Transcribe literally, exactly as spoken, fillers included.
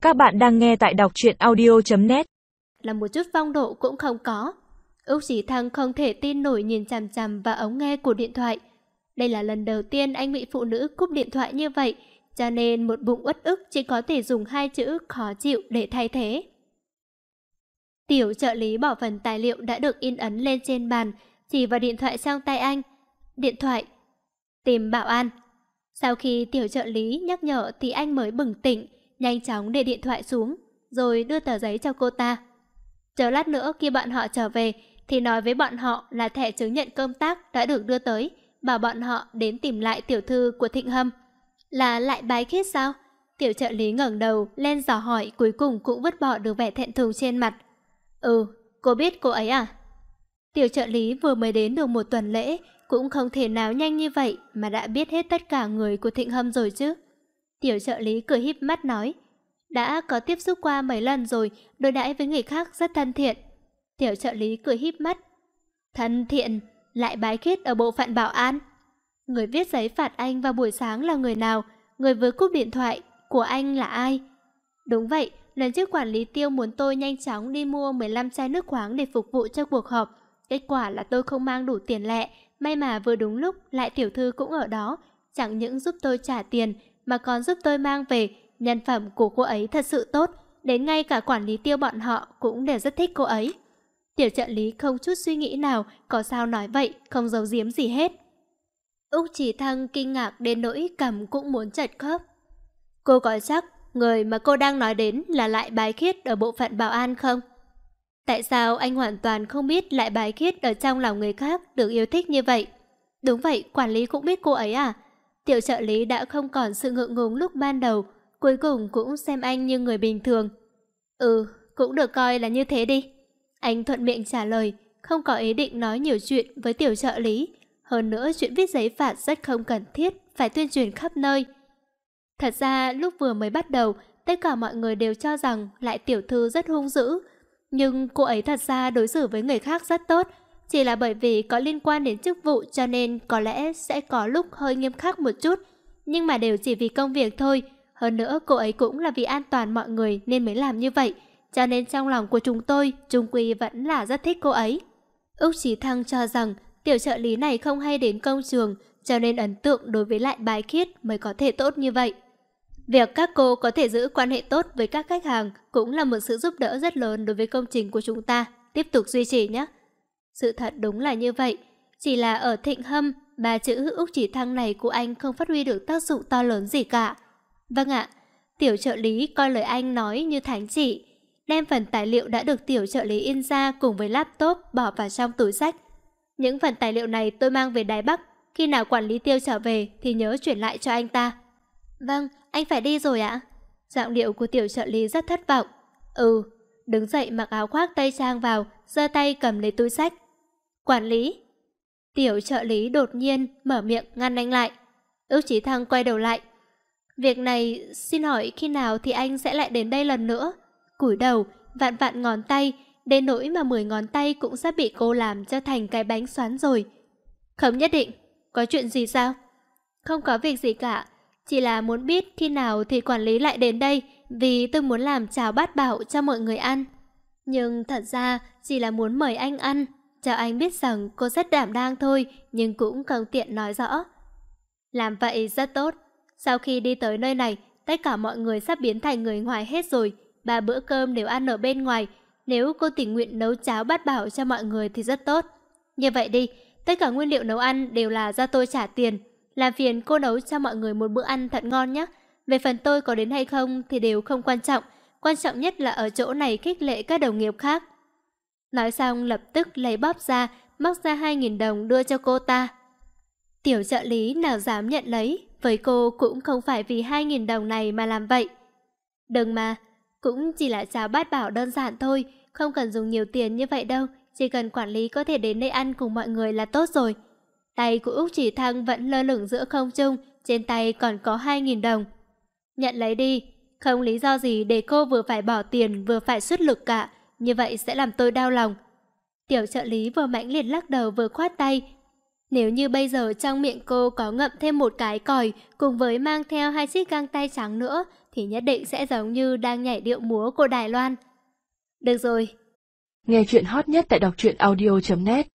Các bạn đang nghe tại đọc truyện audio chấm net. Là một chút phong độ cũng không có. Úc Chí Thăng không thể tin nổi nhìn chằm chằm vào ống nghe của điện thoại. Đây là lần đầu tiên anh bị phụ nữ cúp điện thoại như vậy, cho nên một bụng uất ức chỉ có thể dùng hai chữ khó chịu để thay thế. Tiểu trợ lý bỏ phần tài liệu đã được in ấn lên trên bàn, chỉ vào điện thoại trong tay anh. Điện thoại. Tìm bảo an. Sau khi tiểu trợ lý nhắc nhở thì anh mới bừng tỉnh, nhanh chóng để điện thoại xuống, rồi đưa tờ giấy cho cô ta. Chờ lát nữa khi bọn họ trở về thì nói với bọn họ là thẻ chứng nhận công tác đã được đưa tới, bảo bọn họ đến tìm lại tiểu thư của Thịnh Hâm. Là Lại Bái Khiết sao? Tiểu trợ lý ngẩng đầu lên dò hỏi, cuối cùng cũng vứt bỏ được vẻ thẹn thùng trên mặt. Ừ, cô biết cô ấy à? Tiểu trợ lý vừa mới đến được một tuần lễ, cũng không thể nào nhanh như vậy mà đã biết hết tất cả người của Thịnh Hâm rồi chứ. Tiểu trợ lý cười híp mắt nói, đã có tiếp xúc qua mấy lần rồi, đối đãi với người khác rất thân thiện. Tiểu trợ lý cười híp mắt. Thân thiện? Lại Bái Khiết ở bộ phận bảo an? Người viết giấy phạt anh vào buổi sáng là người nào? Người vừa cúp điện thoại của anh là ai? Đúng vậy, lần trước quản lý Tiêu muốn tôi nhanh chóng đi mua mười lăm chai nước khoáng để phục vụ cho cuộc họp. Kết quả là tôi không mang đủ tiền lẻ, may mà vừa đúng lúc Lại tiểu thư cũng ở đó, chẳng những giúp tôi trả tiền mà còn giúp tôi mang về. Nhân phẩm của cô ấy thật sự tốt, đến ngay cả quản lý Tiêu bọn họ cũng đều rất thích cô ấy. Tiểu trợ lý không chút suy nghĩ nào, có sao nói vậy, không giấu giếm gì hết. Úc Chí Thăng kinh ngạc đến nỗi cằm cũng muốn chật khớp. Cô có chắc người mà cô đang nói đến là Lại Bái Khiết ở bộ phận bảo an không? Tại sao anh hoàn toàn không biết Lại Bái Khiết ở trong lòng người khác được yêu thích như vậy? Đúng vậy, quản lý cũng biết cô ấy à? Tiểu trợ lý đã không còn sự ngượng ngùng lúc ban đầu, cuối cùng cũng xem anh như người bình thường. Ừ, cũng được coi là như thế đi. Anh thuận miệng trả lời, không có ý định nói nhiều chuyện với tiểu trợ lý. Hơn nữa chuyện viết giấy phạt rất không cần thiết, phải tuyên truyền khắp nơi. Thật ra lúc vừa mới bắt đầu, tất cả mọi người đều cho rằng Lại tiểu thư rất hung dữ. Nhưng cô ấy thật ra đối xử với người khác rất tốt. Chỉ là bởi vì có liên quan đến chức vụ cho nên có lẽ sẽ có lúc hơi nghiêm khắc một chút. Nhưng mà đều chỉ vì công việc thôi. Hơn nữa cô ấy cũng là vì an toàn mọi người nên mới làm như vậy. Cho nên trong lòng của chúng tôi, chung quy vẫn là rất thích cô ấy. Úc Chí Thăng cho rằng tiểu trợ lý này không hay đến công trường, cho nên ấn tượng đối với Lại Bái Khiết mới có thể tốt như vậy. Việc các cô có thể giữ quan hệ tốt với các khách hàng cũng là một sự giúp đỡ rất lớn đối với công trình của chúng ta. Tiếp tục duy trì nhé. Sự thật đúng là như vậy. Chỉ là ở Thịnh Hâm, ba chữ Úc Chí Thăng này của anh không phát huy được tác dụng to lớn gì cả. Vâng ạ, tiểu trợ lý coi lời anh nói như thánh chỉ. Đem phần tài liệu đã được tiểu trợ lý in ra cùng với laptop bỏ vào trong túi xách. Những phần tài liệu này tôi mang về Đài Bắc. Khi nào quản lý Tiêu trở về thì nhớ chuyển lại cho anh ta. Vâng, anh phải đi rồi ạ. Giọng điệu của tiểu trợ lý rất thất vọng. Ừ, đứng dậy mặc áo khoác tây trang vào, giơ tay cầm lấy túi xách. Quản lý. Tiểu trợ lý đột nhiên mở miệng ngăn anh lại. Úc Chí Thăng quay đầu lại. Việc này xin hỏi khi nào thì anh sẽ lại đến đây lần nữa? Cúi đầu, vạn vạn ngón tay, đến nỗi mà mười ngón tay cũng sắp bị cô làm cho thành cái bánh xoắn rồi. Không nhất định. Có chuyện gì sao? Không có việc gì cả. Chỉ là muốn biết khi nào thì quản lý lại đến đây, vì tôi muốn làm cháo bát bảo cho mọi người ăn. Nhưng thật ra chỉ là muốn mời anh ăn, cho anh biết rằng cô rất đảm đang thôi, nhưng cũng không tiện nói rõ. Làm vậy rất tốt. Sau khi đi tới nơi này, tất cả mọi người sắp biến thành người ngoài hết rồi. Ba bữa cơm đều ăn ở bên ngoài. Nếu cô tình nguyện nấu cháo bát bảo cho mọi người thì rất tốt. Như vậy đi, tất cả nguyên liệu nấu ăn đều là do tôi trả tiền. Làm phiền cô nấu cho mọi người một bữa ăn thật ngon nhé. Về phần tôi có đến hay không thì đều không quan trọng. Quan trọng nhất là ở chỗ này khích lệ các đồng nghiệp khác. Nói xong lập tức lấy bóp ra, móc ra hai nghìn đồng đưa cho cô ta. Tiểu trợ lý nào dám nhận lấy, với cô cũng không phải vì hai nghìn đồng này mà làm vậy. Đừng mà, cũng chỉ là cháo bát bảo đơn giản thôi, không cần dùng nhiều tiền như vậy đâu, chỉ cần quản lý có thể đến đây ăn cùng mọi người là tốt rồi. Tay của Úc Chí Thăng vẫn lơ lửng giữa không trung, trên tay còn có hai nghìn đồng. Nhận lấy đi, không lý do gì để cô vừa phải bỏ tiền vừa phải xuất lực cả, như vậy sẽ làm tôi đau lòng. Tiểu trợ lý vừa mãnh liệt lắc đầu vừa khoát tay. Nếu như bây giờ trong miệng cô có ngậm thêm một cái còi cùng với mang theo hai chiếc găng tay trắng nữa thì nhất định sẽ giống như đang nhảy điệu múa của Đài Loan. Được rồi. Nghe chuyện hot nhất tại đọc truyện audio chấm net